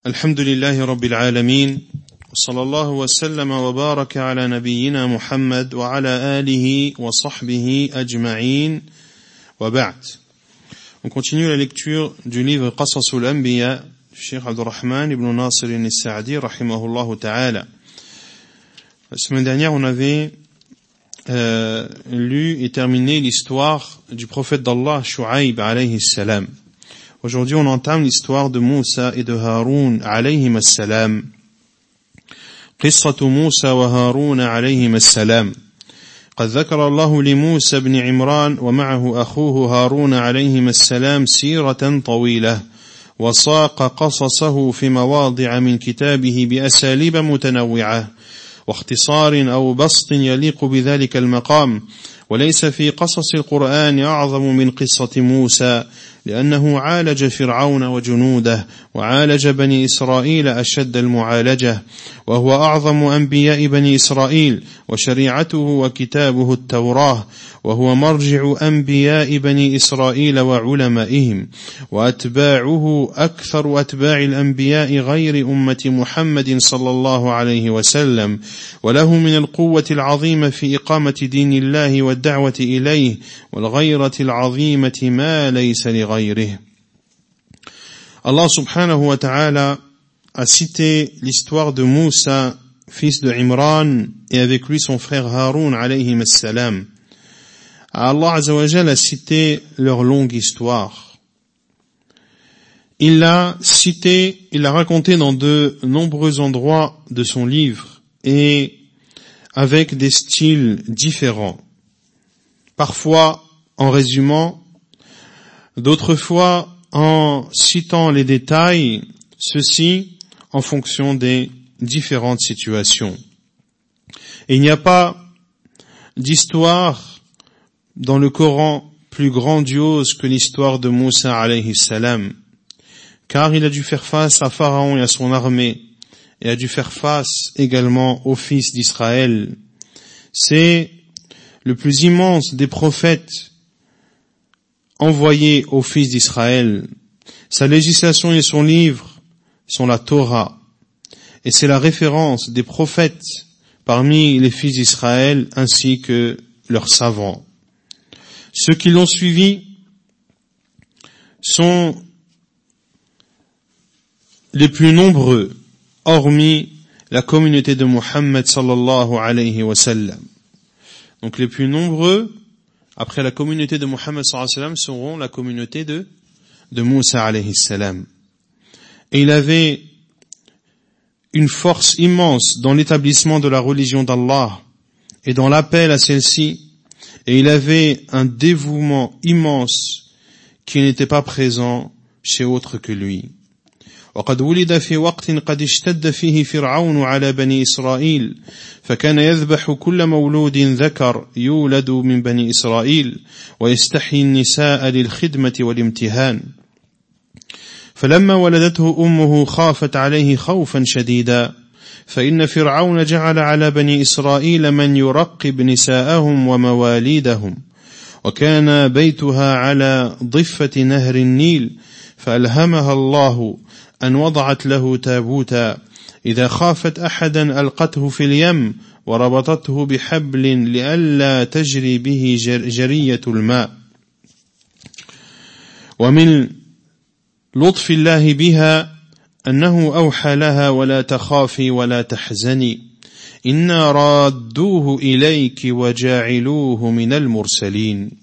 الحمد لله رب العالمين وصلى الله وسلم وبارك على نبينا محمد وعلى آله وصحبه أجمعين وبعد. On continue la lecture du livre Qasasul Anbiya du Cheikh Abdurrahman ibn Nasir al-Sa'di rahimahullah ta'ala. La semaine dernière, on avait lu et terminé l'histoire du prophète d'Allah Shu'aib alayhi salam. Aujourd'hui, on entame l'histoire de Moussa et de Haroun alayhim as-salam. قصة موسى وهارون عليهما السلام. قد ذكر الله لموسى بن عمران ومعه أخوه هارون عليهما السلام سيرة طويلة، وساق قصصه في مواضع من كتابه بأساليب متنوعة واختصار أو بسط يليق بذلك المقام، وليس في قصص القرآن أعظم من قصة موسى، لأنه عالج فرعون وجنوده وعالج بني إسرائيل أشد المعالجة، وهو أعظم أنبياء بني إسرائيل، وشريعته وكتابه التوراة، وهو مرجع أنبياء بني إسرائيل وعلمائهم، وأتباعه أكثر أتباع الأنبياء غير أمة محمد صلى الله عليه وسلم، وله من القوة العظيمة في إقامة دين الله والدعوة إليه والغيرة العظيمة ما ليس لغيره. Allah subhanahu wa ta'ala a cité l'histoire de Moussa, fils de Imran, et avec lui son frère Haroun alayhim as-salam. Allah azza wa jalla a cité leur longue histoire. Il l'a cité, il l'a raconté dans de nombreux endroits de son livre et avec des styles différents. Parfois en résumant, d'autres fois en citant les détails, ceci en fonction des différentes situations. Et il n'y a pas d'histoire dans le Coran plus grandiose que l'histoire de Moussa alayhi salam, car il a dû faire face à Pharaon et à son armée, et a dû faire face également aux fils d'Israël. C'est le plus immense des prophètes envoyé aux fils d'Israël. Sa législation et son livre sont la Torah. Et c'est la référence des prophètes parmi les fils d'Israël ainsi que leurs savants. Ceux qui l'ont suivi sont les plus nombreux, hormis la communauté de Muhammad sallallahu alayhi wa sallam. Donc les plus nombreux après la communauté de Muhammad sallallahu alayhi wa sallam seront la communauté de Moussa alayhi salam. Et il avait une force immense dans l'établissement de la religion d'Allah et dans l'appel à celle-ci, et il avait un dévouement immense qui n'était pas présent chez autre que lui. وقد ولد في وقت قد اشتد فيه فرعون على بني إسرائيل، فكان يذبح كل مولود ذكر يولد من بني إسرائيل ويستحيي النساء للخدمة والامتهان. فلما ولدته أمه خافت عليه خوفا شديدا، فإن فرعون جعل على بني إسرائيل من يرقب نساءهم ومواليدهم، وكان بيتها على ضفة نهر النيل، فألهمها الله أن وضعت له تابوتا، إذا خافت أحدا ألقته في اليم وربطته بحبل لئلا تجري به جرية الماء. ومن لطف الله بها أنه أوحى لها ولا تخافي ولا تحزني إنا رادوه إليك وجاعلوه من المرسلين.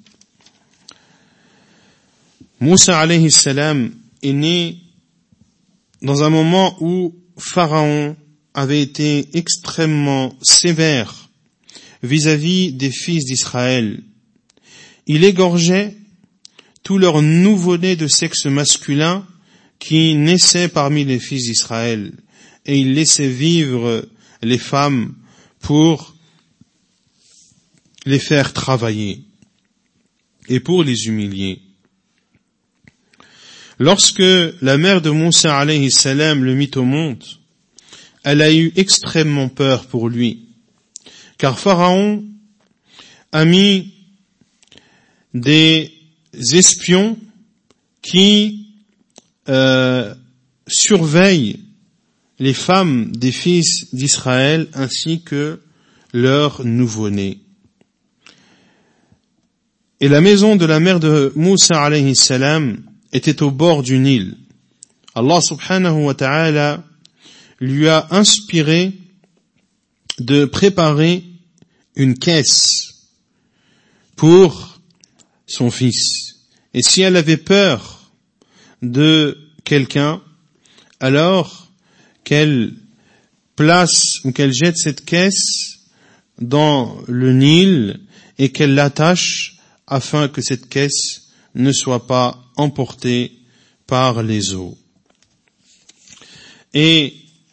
Moussa alayhi salam est né dans un moment où Pharaon avait été extrêmement sévère vis-à-vis des fils d'Israël. Il égorgeait tous leurs nouveau-nés de sexe masculin qui naissaient parmi les fils d'Israël, et il laissait vivre les femmes pour les faire travailler et pour les humilier. Lorsque la mère de Moussa alayhi salam le mit au monde, elle a eu extrêmement peur pour lui, car Pharaon a mis des espions qui surveillent les femmes des fils d'Israël ainsi que leurs nouveau-nés. Et la maison de la mère de Moussa alayhi salam était au bord du Nil. Allah subhanahu wa ta'ala lui a inspiré de préparer une caisse pour son fils. Et si elle avait peur de quelqu'un, alors qu'elle place ou qu'elle jette cette caisse dans le Nil et qu'elle l'attache afin que cette caisse ne soit pas emportée par les eaux. Et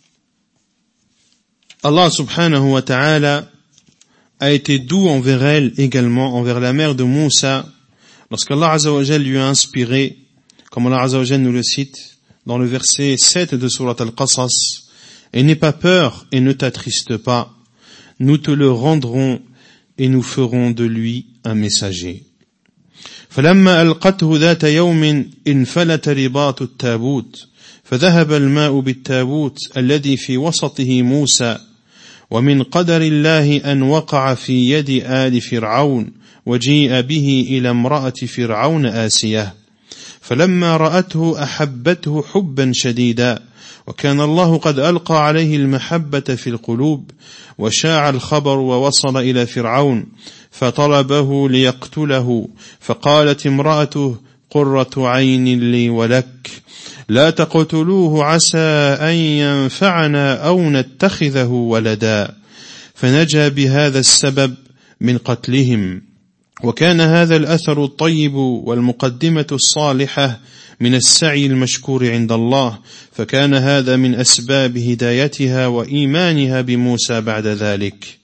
Allah subhanahu wa ta'ala a été doux envers elle également, envers la mère de Moussa, lorsqu'Allah azza wa jal lui a inspiré, comme Allah azza wa jal nous le cite dans le verset 7 de Surat Al-Qasas, et n'aie pas peur et ne t'attriste pas, nous te le rendrons et nous ferons de lui un messager. فلما ألقته ذات يوم انفلت رباط التابوت فذهب الماء بالتابوت الذي في وسطه موسى ومن قدر الله أن وقع في يد آل فرعون وجيء به إلى امرأة فرعون آسية فلما رأته أحبته حبا شديدا وكان الله قد ألقى عليه المحبة في القلوب وشاع الخبر ووصل إلى فرعون فطلبه ليقتله فقالت امرأته قرة عين لي ولك لا تقتلوه عسى أن ينفعنا أو نتخذه ولدا فنجا بهذا السبب من قتلهم وكان هذا الأثر الطيب والمقدمة الصالحة من السعي المشكور عند الله فكان هذا من أسباب هدايتها وإيمانها بموسى بعد ذلك.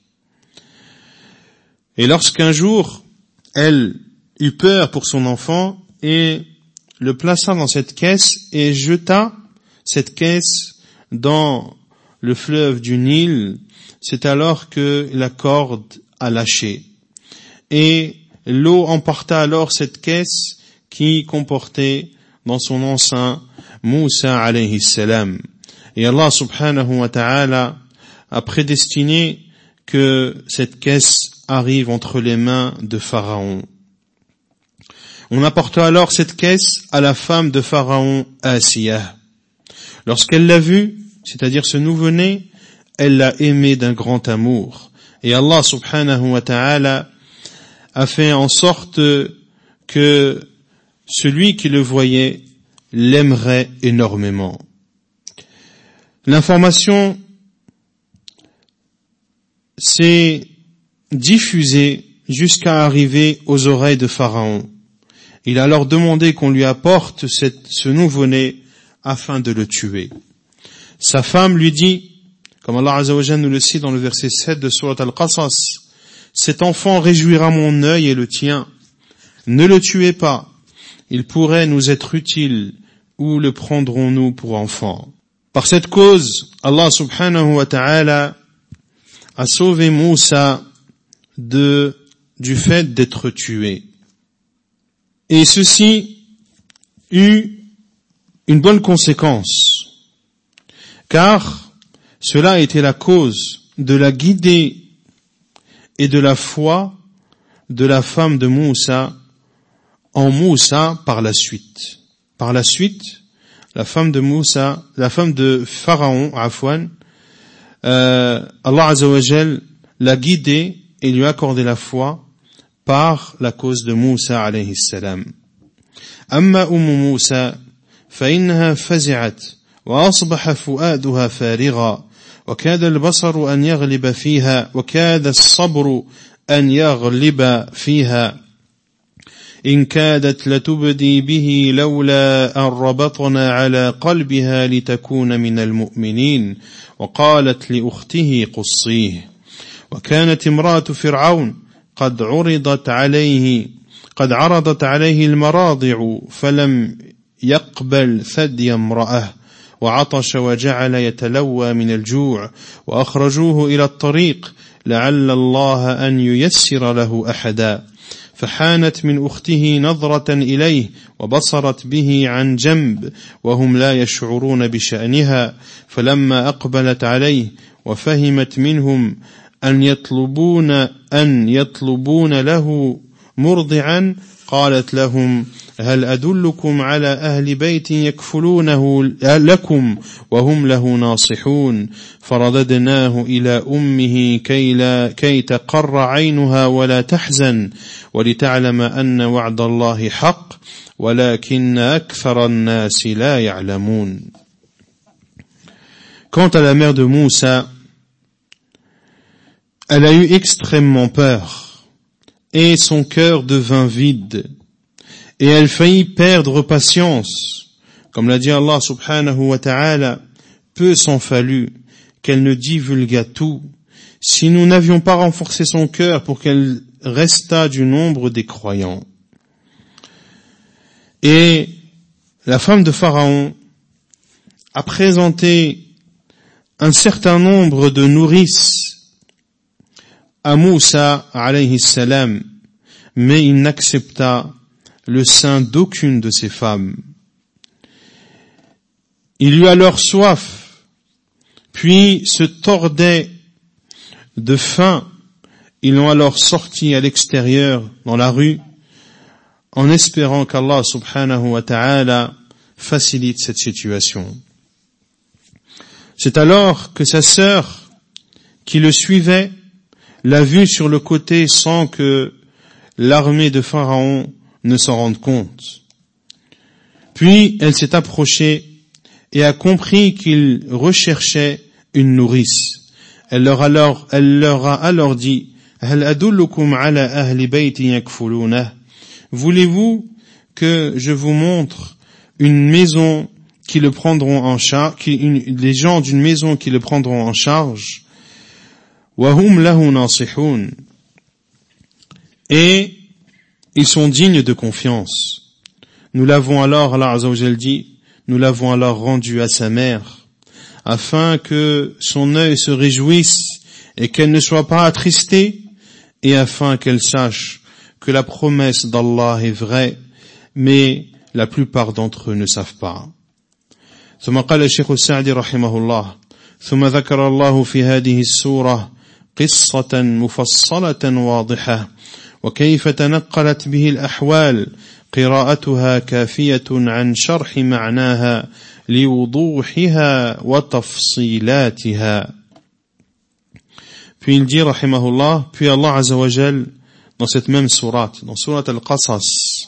Et lorsqu'un jour, elle eut peur pour son enfant et le plaça dans cette caisse et jeta cette caisse dans le fleuve du Nil, c'est alors que la corde a lâché. Et l'eau emporta alors cette caisse qui comportait dans son enceint Moussa alayhi salam. Et Allah subhanahu wa ta'ala a prédestiné que cette caisse arrive entre les mains de Pharaon. On apporta alors cette caisse à la femme de Pharaon, Asiya. Lorsqu'elle l'a vue, c'est-à-dire ce nouveau-né, elle l'a aimé d'un grand amour. Et Allah subhanahu wa ta'ala a fait en sorte que celui qui le voyait l'aimerait énormément. L'information s'est diffusée jusqu'à arriver aux oreilles de Pharaon. Il a alors demandé qu'on lui apporte ce nouveau-né afin de le tuer. Sa femme lui dit, comme Allah Azza wa Jalla nous le cite dans le verset 7 de Surat Al-Qasas, cet enfant réjouira mon œil et le tien. Ne le tuez pas. Il pourrait nous être utile. Où le prendrons-nous pour enfant? Par cette cause, Allah subhanahu wa ta'ala a sauvé Moussa du fait d'être tué. Et ceci eut une bonne conséquence, car cela a été la cause de la guidée et de la foi de la femme de Moussa en Moussa par la suite. Par la suite, la femme de Moussa, la femme de Pharaon, Allah Azza wa Jal l'a guidée et lui a accordé la foi par la cause de Moussa alayhi salam. أما موسى فإنها فزعت وأصبح فؤادها فارغا وكاد البصر أن يغلب فيها وكاد الصبر أن يغلب فيها إن كادت لتبدي به لولا أن ربطنا على قلبها لتكون من المؤمنين وقالت لأخته قصيه وكانت امرأة فرعون قد عرضت عليه المراضع فلم يقبل ثدي امرأة وعطش وجعل يتلوى من الجوع وأخرجوه إلى الطريق لعل الله أن ييسر له أحدا فحانت من أخته نظرة إليه وبصرت به عن جنب وهم لا يشعرون بشأنها فلما أقبلت عليه وفهمت منهم أن يطلبون له مرضعا قالت لهم هل أدلكم على أهل بيت يكفلونه لكم وهم له ناصحون فرددناه إلى أمه كي تقر عينها ولا تحزن ولتعلم أن وعد الله حق ولكن أكثر الناس لا يعلمون. Quant à la mère de Moussa, elle a eu extrêmement peur et son cœur devint vide. Et elle faillit perdre patience. Comme l'a dit Allah subhanahu wa ta'ala, peu s'en fallut qu'elle ne divulguât tout, si nous n'avions pas renforcé son cœur pour qu'elle restât du nombre des croyants. Et la femme de Pharaon a présenté un certain nombre de nourrices à Moussa alayhi salam, mais il n'accepta le sein d'aucune de ces femmes. Il eut alors soif, puis se tordait de faim. Ils l'ont alors sorti à l'extérieur, dans la rue, en espérant qu'Allah subhanahu wa ta'ala facilite cette situation. C'est alors que sa sœur, qui le suivait, l'a vu sur le côté sans que l'armée de Pharaon ne s'en rende compte. Puis elle s'est approchée et a compris qu'il recherchait une nourrice. Elle leur a alors dit هل أدلكم على أهل بيت يكفلونه Voulez-vous que je vous montre une maison qui le prendront en charge, les gens d'une maison qui le prendront en charge? وهم له ناصحون Et ils sont dignes de confiance. Nous l'avons alors, Allah Azza wa Jal dit, nous l'avons alors rendu à sa mère, afin que son œil se réjouisse et qu'elle ne soit pas attristée, et afin qu'elle sache que la promesse d'Allah est vraie, mais la plupart d'entre eux ne savent pas. ثم قال الشيخ السعدي رحمه الله ثم ذكر الله في هذه السورة قصة مفصلة واضحة وكيف تنقلت به الأحوال قراءتها كافية عن شرح معناها لوضوحها وتفصيلاتها. Puis il dit rahimahullah, puis Allah Azza wa Jal dans cette même sourate, dans sourate Al-Qasas,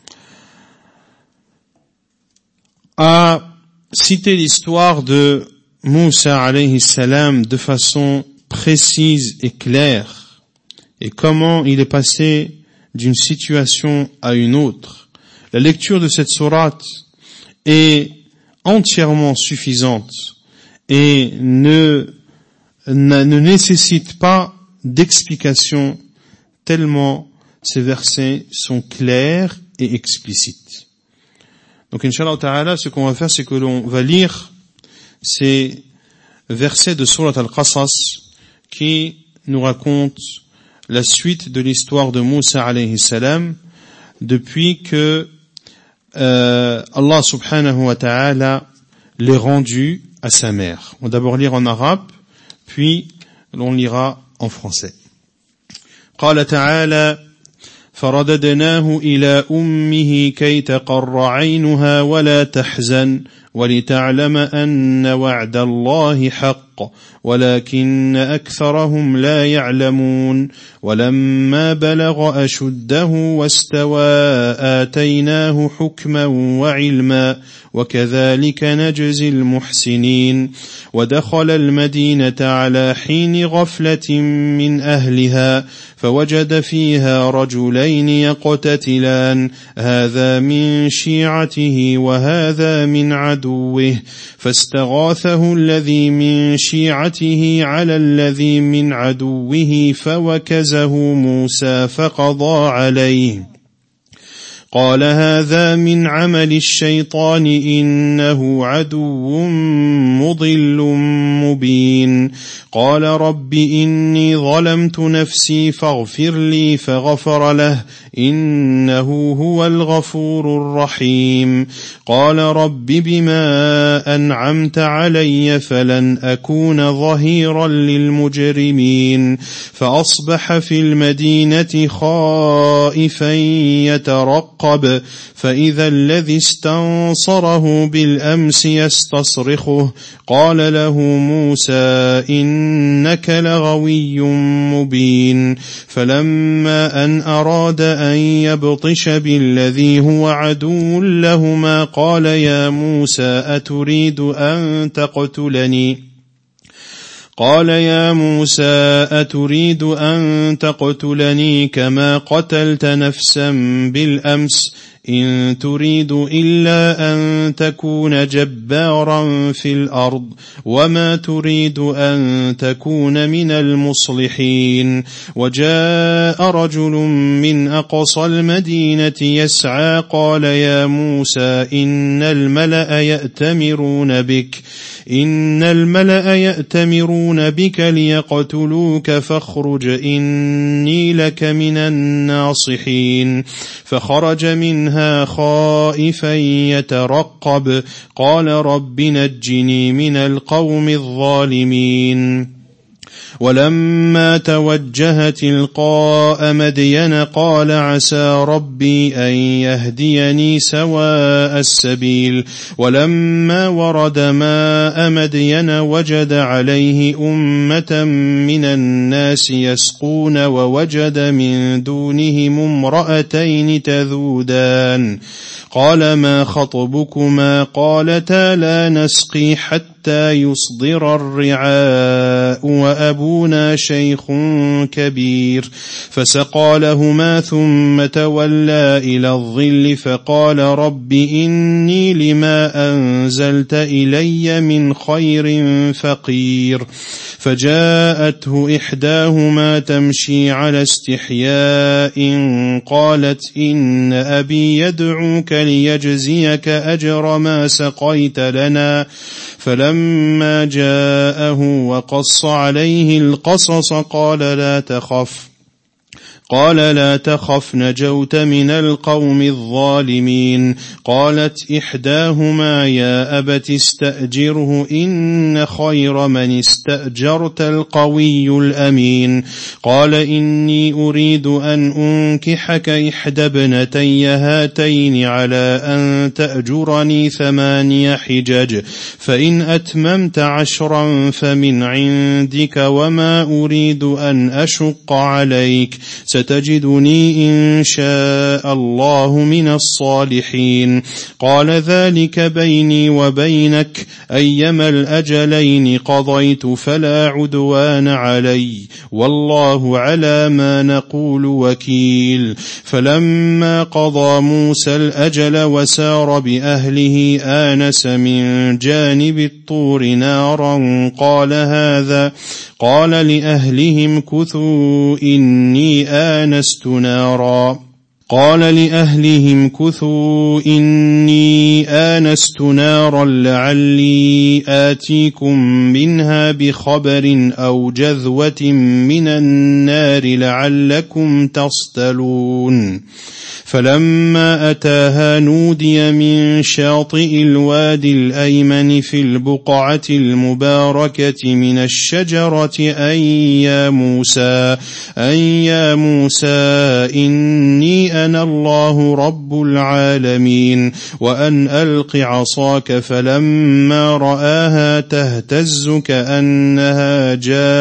a cité l'histoire de Moussa alayhi salam de façon précise et claire, et comment il est passé d'une situation à une autre. La lecture de cette sourate est entièrement suffisante et ne nécessite pas d'explication tellement ces versets sont clairs et explicites. Donc, Inch'Allah Ta'ala, ce qu'on va faire, c'est que l'on va lire ces versets de Surat Al-Qasas qui nous racontent la suite de l'histoire de Moussa alayhi salam depuis que Allah subhanahu wa ta'ala l'est rendu à sa mère. On va d'abord lire en arabe, puis l'on lira en français. قال تعالى فرددناه إلى أمه كي تقر عينها ولا تحزن ولتعلم أن وعد الله حق ولكن أكثرهم لا يعلمون ولما بلغ أشده واستوى آتيناه حكما وعلما وكذلك نجزي المحسنين ودخل المدينة على حين غفلة من أهلها فوجد فيها رجلين يقتتلان هذا من شيعته وهذا من عدوه فاستغاثه الذي من شيعته على الذي من عدوه فوكزه موسى فقضى عليه قال هذا من عمل الشيطان إنه عدو مضل مبين قال رب إني ظلمت نفسي فاغفر لي فغفر له إنه هو الغفور الرحيم. قال رب بما أنعمت علي فلن أكون ظهيرا للمجرمين. فأصبح في المدينة خائفا يترقب فإذا الذي استنصره بالأمس يستصرخه قال له موسى إنك لغوي مبين. فلما أن أراد أن يبطش بالذي هو عدو لهما قال يا موسى أتريد أن تقتلني كما قتلت نفسا بالأمس إن تريد إلا أن تكون جبارا في الأرض وما تريد أن تكون من المصلحين. وجاء رجل من أقصى المدينة يسعى قال يا موسى إن الملأ يأتمرون بك ليقتلوك فاخرج إني لك من الناصحين. فخرج منها خائفا يترقب قال رب نجني من القوم الظالمين. ولما توجه تلقاء مدين قال عسى ربي أن يهديني سواء السبيل. ولما ورد ماء مدين وجد عليه أمة من الناس يسقون ووجد من دونهم امرأتين تذودان قال ما خطبكما قالتا لا نسقي حتى يصدر الرعاء وأبونا شيخ كبير. فسقى لهما ثم تولى إلى الظل فقال رب إني لما أنزلت إلي من خير فقير. فجاءته إحداهما تمشي على استحياء قالت إن أبي يدعوك ليجزيك أجر ما سقيت لنا. فلما جاءه وقص عليه القصص قال لا تخف نجوت من القوم الظالمين. قالت إحداهما يا أبت استأجره إن خير من استأجرت القوي الأمين. قال إني أريد أن أنكحك إحدى ابنتي هاتين على أن تأجرني 8 حجج فإن أتممت 10 فمن عندك وما أريد أن أشق عليك ستجدني إن شاء الله من الصالحين. قال ذلك بيني وبينك أيما الأجلين قضيت فلا عدوان علي والله على ما نقول وكيل. فلما قضى موسى الأجل وسار بأهله آنس من جانب الطور نارا قال لأهلهم كثوا إني آنست نارا لعلي آتيكم منها بخبر أو جذوة من النار لعلكم تصطلون. فلما أتاها نودي من شاطئ الوادي الأيمن في البقعة المباركة من الشجرة أن يا موسى إني أنا الله رب العالمين وأن ألق عصاك. فلما رآها تهتز كأنها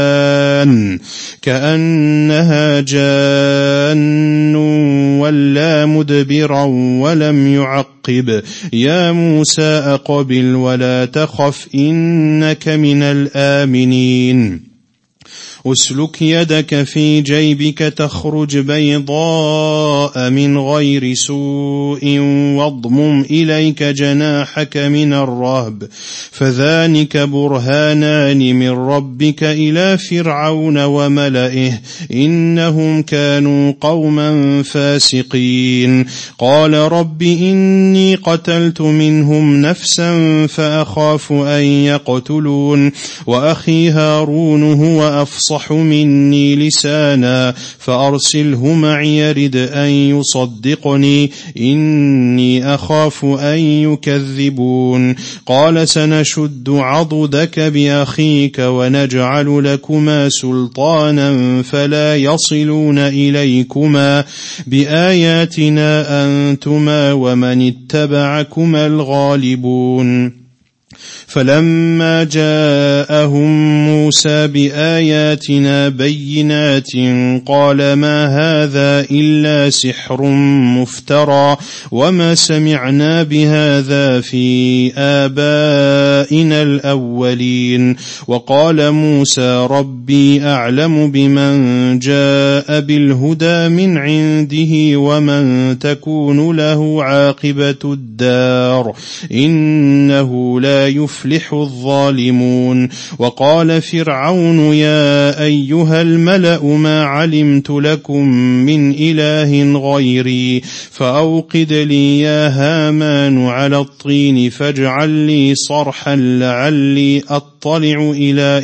جان ولا مدبرا ولم يعقب. يا موسى أقبل ولا تخف إنك من الآمنين. أسلك يدك في جيبك تخرج بيضاء من غير سوء واضمم إليك جناحك من الرهب فذلك برهانان من ربك إلى فرعون وملئه إنهم كانوا قوما فاسقين. قال رب إني قتلت منهم نفسا فأخاف أن يقتلون وأخي هارون هو أفصح أفصح مني لسانا فأرسله معي رد أن يصدقني إني أخاف أن يكذبون قال سنشد عضدك بأخيك ونجعل لكما سلطانا فلا يصلون إليكما بآياتنا أنتما ومن اتبعكما الغالبون فلما جاءهم موسى بآياتنا بينات قال ما هذا إلا سحر مفترى وما سمعنا بهذا في آبائنا الأولين وقال موسى ربي أعلم بمن جاء بالهدى من عنده ومن تكون له عاقبة الدار إنه لا يفلح الظالمون وقال فرعون يا أيها الملأ ما علمت لكم من إله غيري فأوقد لي يا هامان على الطين فاجعل لي صرحا لعلي أطلع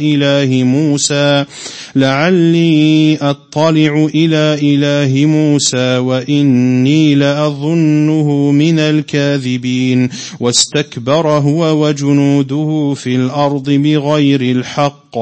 إلى إله موسى وإني لأظنه من الكاذبين واستكبر هو وجنوده في الأرض بغير الحق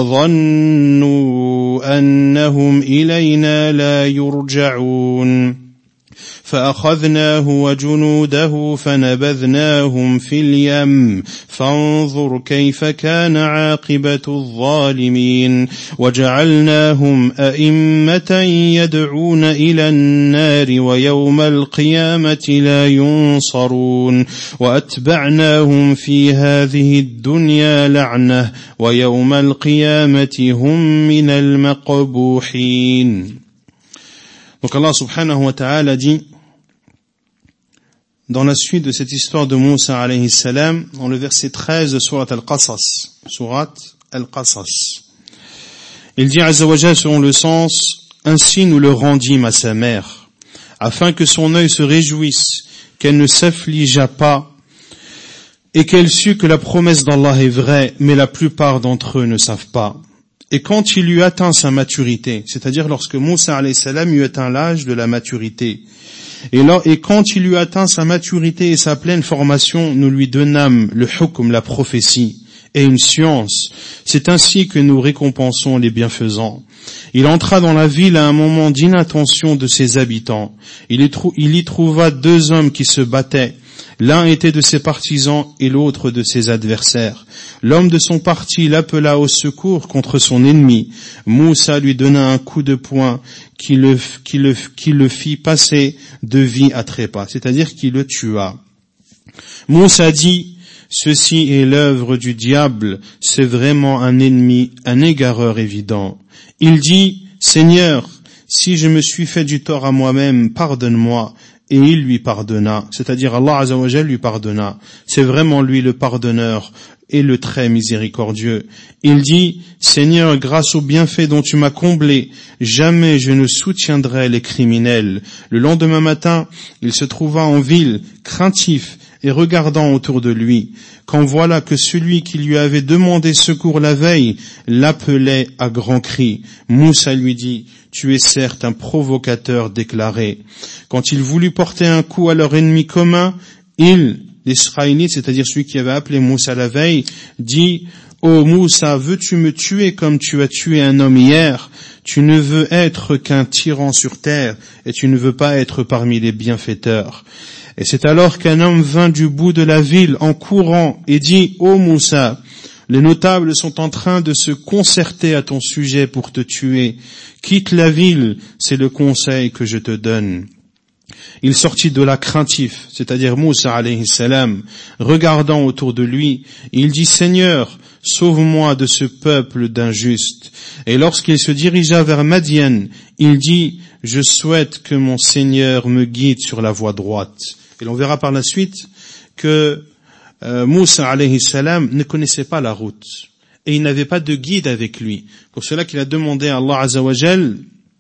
وظنوا أنهم إلينا لا يرجعون فأخذناه وجنوده فنبذناهم في اليم فانظر كيف كان عاقبة الظالمين وجعلناهم أئمة يدعون إلى النار ويوم القيامة لا ينصرون وأتبعناهم في هذه الدنيا لعنة ويوم القيامة هم من المقبوحين. Donc Allah subhanahu wa ta'ala dit dans la suite de cette histoire de Moussa alayhi salam, dans le verset 13 de Surat Al-Qasas, il dit Azza wa Jal selon le sens, ainsi nous le rendîmes à sa mère, afin que son œil se réjouisse, qu'elle ne s'affligea pas, et qu'elle sût que la promesse d'Allah est vraie, mais la plupart d'entre eux ne savent pas. Et quand il eut atteint sa maturité, c'est-à-dire lorsque Moussa alayhi salam eut atteint l'âge de la maturité, et quand il eut atteint sa maturité et sa pleine formation, nous lui donnâmes le hukm, la prophétie, et une science. C'est ainsi que nous récompensons les bienfaisants. Il entra dans la ville à un moment d'inattention de ses habitants. Il y trouva deux hommes qui se battaient. L'un était de ses partisans et l'autre de ses adversaires. L'homme de son parti l'appela au secours contre son ennemi. Moussa lui donna un coup de poing qui le fit passer de vie à trépas, c'est-à-dire qu'il le tua. Moussa dit, ceci est l'œuvre du diable, c'est vraiment un ennemi, un égareur évident. Il dit, Seigneur, si je me suis fait du tort à moi-même, pardonne-moi. Et il lui pardonna, c'est-à-dire Allah Azza wa Jal lui pardonna. C'est vraiment lui le pardonneur et le très miséricordieux. Il dit, Seigneur, grâce au bienfait dont tu m'as comblé, jamais je ne soutiendrai les criminels. Le lendemain matin, il se trouva en ville, craintif et regardant autour de lui, quand voilà que celui qui lui avait demandé secours la veille l'appelait à grands cris. Moussa lui dit, tu es certes un provocateur déclaré. Quand il voulut porter un coup à leur ennemi commun, l'Israélite, c'est-à-dire celui qui avait appelé Moussa la veille, dit, ô Moussa, veux-tu me tuer comme tu as tué un homme hier? Tu ne veux être qu'un tyran sur terre, et tu ne veux pas être parmi les bienfaiteurs. Et c'est alors qu'un homme vint du bout de la ville en courant et dit, ô Moussa, les notables sont en train de se concerter à ton sujet pour te tuer. Quitte la ville, c'est le conseil que je te donne. Il sortit de là craintif, c'est-à-dire Moussa alayhi salam, regardant autour de lui, il dit, Seigneur, sauve-moi de ce peuple d'injustes. Et lorsqu'il se dirigea vers Madian, il dit, je souhaite que mon Seigneur me guide sur la voie droite. Et l'on verra par la suite que Moussa alayhi salam ne connaissait pas la route et il n'avait pas de guide avec lui. Pour cela qu'il a demandé à Allah Azza wa Jal,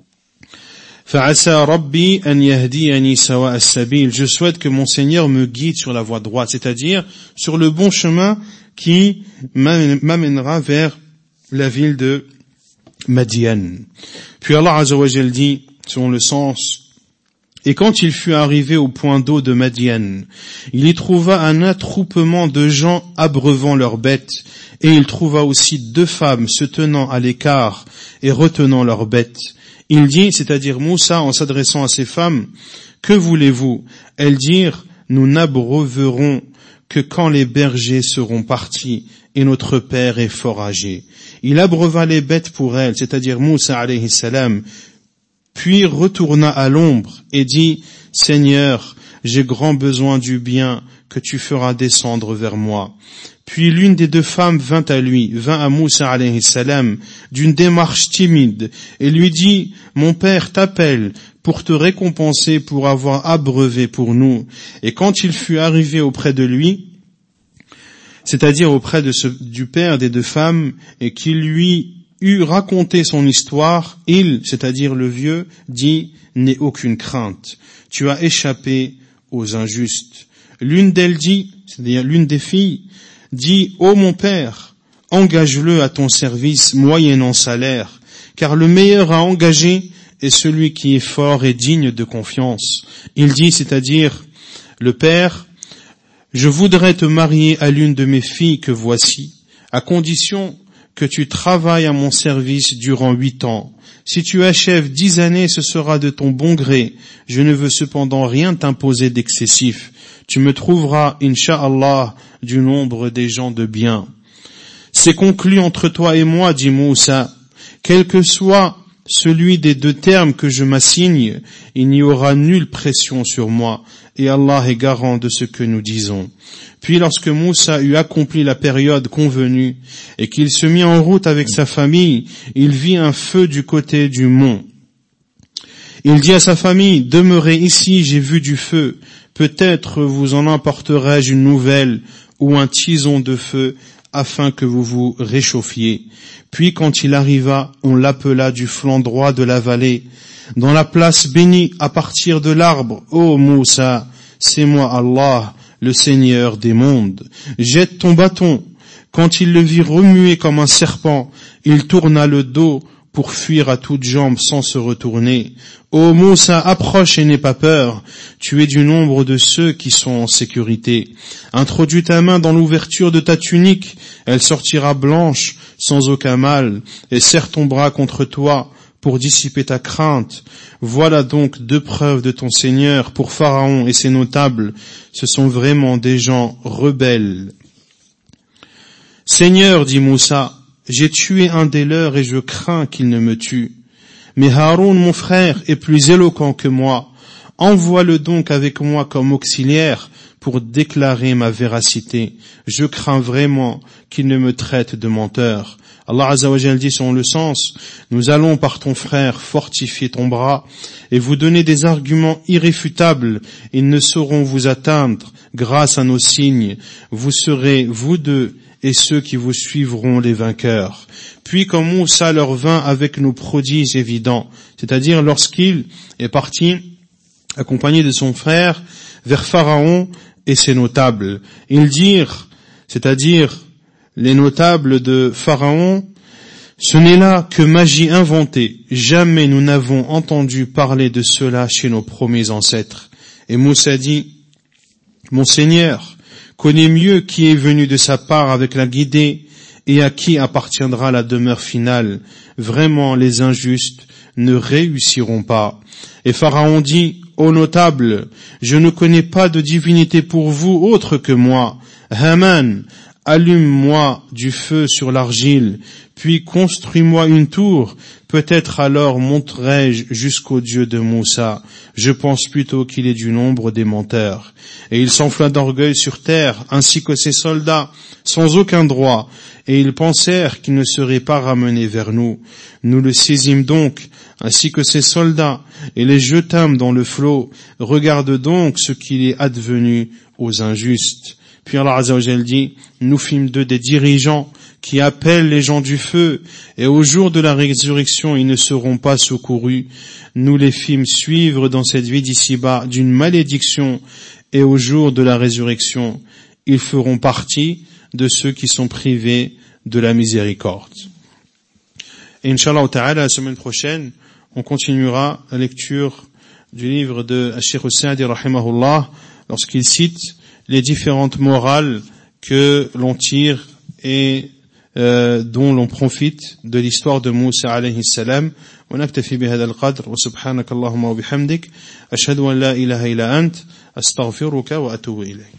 فَعَسَى رَبِّي أَنْ يَهْدِيَنِي سَوَاءَ السَّبِيلِ. Je souhaite que mon Seigneur me guide sur la voie droite, c'est-à-dire sur le bon chemin qui m'amènera vers la ville de Madian. Puis Allah Azza wa Jal dit, selon le sens, et quand il fut arrivé au point d'eau de Madian, il y trouva un attroupement de gens abreuvant leurs bêtes, et il trouva aussi 2 femmes se tenant à l'écart et retenant leurs bêtes. Il dit, c'est-à-dire Moussa en s'adressant à ces femmes, que voulez-vous? Elles dirent, nous n'abreuverons que quand les bergers seront partis et notre père est fort âgé. Il abreuva les bêtes pour elles, c'est-à-dire Moussa alayhi salam, puis retourna à l'ombre et dit, Seigneur, j'ai grand besoin du bien que tu feras descendre vers moi. Puis l'une des 2 femmes vint à Moussa alayhi salam, d'une démarche timide, et lui dit, mon père t'appelle pour te récompenser pour avoir abreuvé pour nous. Et quand il fut arrivé auprès de lui, c'est-à-dire auprès du père des 2 femmes, et qu'il lui eut raconté son histoire, il, c'est-à-dire le vieux, dit, n'aie aucune crainte, tu as échappé aux injustes. L'une d'elles dit, c'est-à-dire l'une des filles, dit, ô mon père, engage-le à ton service moyennant salaire, car le meilleur à engager est celui qui est fort et digne de confiance. Il dit, c'est-à-dire le père, je voudrais te marier à l'une de mes filles que voici, à condition que tu travailles à mon service durant 8 ans. Si tu achèves 10 années, ce sera de ton bon gré. Je ne veux cependant rien t'imposer d'excessif. Tu me trouveras, incha'Allah, du nombre des gens de bien. C'est conclu entre toi et moi, dit Moussa. Quel que soit celui des 2 termes que je m'assigne, il n'y aura nulle pression sur moi, et Allah est garant de ce que nous disons. Puis lorsque Moussa eut accompli la période convenue, et qu'il se mit en route avec sa famille, il vit un feu du côté du mont. Il dit à sa famille, demeurez ici, j'ai vu du feu, peut-être vous en apporterai-je une nouvelle, ou un tison de feu, afin que vous vous réchauffiez. Puis quand il arriva, on l'appela du flanc droit de la vallée, dans la place bénie à partir de l'arbre. Ô Moussa, c'est moi Allah, le Seigneur des mondes. Jette ton bâton. Quand il le vit remuer comme un serpent, il tourna le dos pour fuir à toutes jambes sans se retourner. Ô Moussa, approche et n'aie pas peur. Tu es du nombre de ceux qui sont en sécurité. Introduis ta main dans l'ouverture de ta tunique. Elle sortira blanche, sans aucun mal, et serre ton bras contre toi pour dissiper ta crainte. Voilà donc 2 preuves de ton Seigneur pour Pharaon et ses notables. Ce sont vraiment des gens rebelles. Seigneur, dit Moussa, j'ai tué un des leurs et je crains qu'il ne me tue. Mais Haroun, mon frère, est plus éloquent que moi. Envoie-le donc avec moi comme auxiliaire pour déclarer ma véracité. Je crains vraiment qu'il ne me traite de menteur. Allah Azza wa Jal dit selon le sens, nous allons par ton frère fortifier ton bras et vous donner des arguments irréfutables. Ils ne sauront vous atteindre grâce à nos signes. Vous serez, vous 2, et ceux qui vous suivront les vainqueurs. Puis quand Moussa leur vint avec nos prodiges évidents, c'est-à-dire lorsqu'il est parti accompagné de son frère vers Pharaon et ses notables, ils dirent, c'est-à-dire les notables de Pharaon, ce n'est là que magie inventée. Jamais nous n'avons entendu parler de cela chez nos premiers ancêtres. Et Moussa dit, mon Seigneur connaît mieux qui est venu de sa part avec la guidée et à qui appartiendra la demeure finale. Vraiment, les injustes ne réussiront pas. Et Pharaon dit, ô notables, je ne connais pas de divinité pour vous autre que moi. Haman, allume-moi du feu sur l'argile, puis construis-moi une tour, peut-être alors monterai-je jusqu'au Dieu de Moussa. Je pense plutôt qu'il est du nombre des menteurs. Et il s'enfla d'orgueil sur terre, ainsi que ses soldats, sans aucun droit, et ils pensèrent qu'ils ne seraient pas ramenés vers nous. Nous le saisîmes donc, ainsi que ses soldats, et les jetâmes dans le flot. Regarde donc ce qu'il est advenu aux injustes. Puis Allah Azza wa Jal dit, nous fîmes d'eux des dirigeants qui appellent les gens du feu, et au jour de la résurrection, ils ne seront pas secourus. Nous les fîmes suivre dans cette vie d'ici-bas d'une malédiction, et au jour de la résurrection, ils feront partie de ceux qui sont privés de la miséricorde. Et Inch'Allah ta'ala, la semaine prochaine, on continuera la lecture du livre de Cheikh As-Sa'di rahimahullah, lorsqu'il cite les différentes morales que l'on tire et dont l'on profite de l'histoire de Moussa alayhi salam. ونكتفي بهذا القدر وسبحانك اللهم وبحمدك أشهد أن لا إله إلا أنت أستغفرك وأتوب إليك.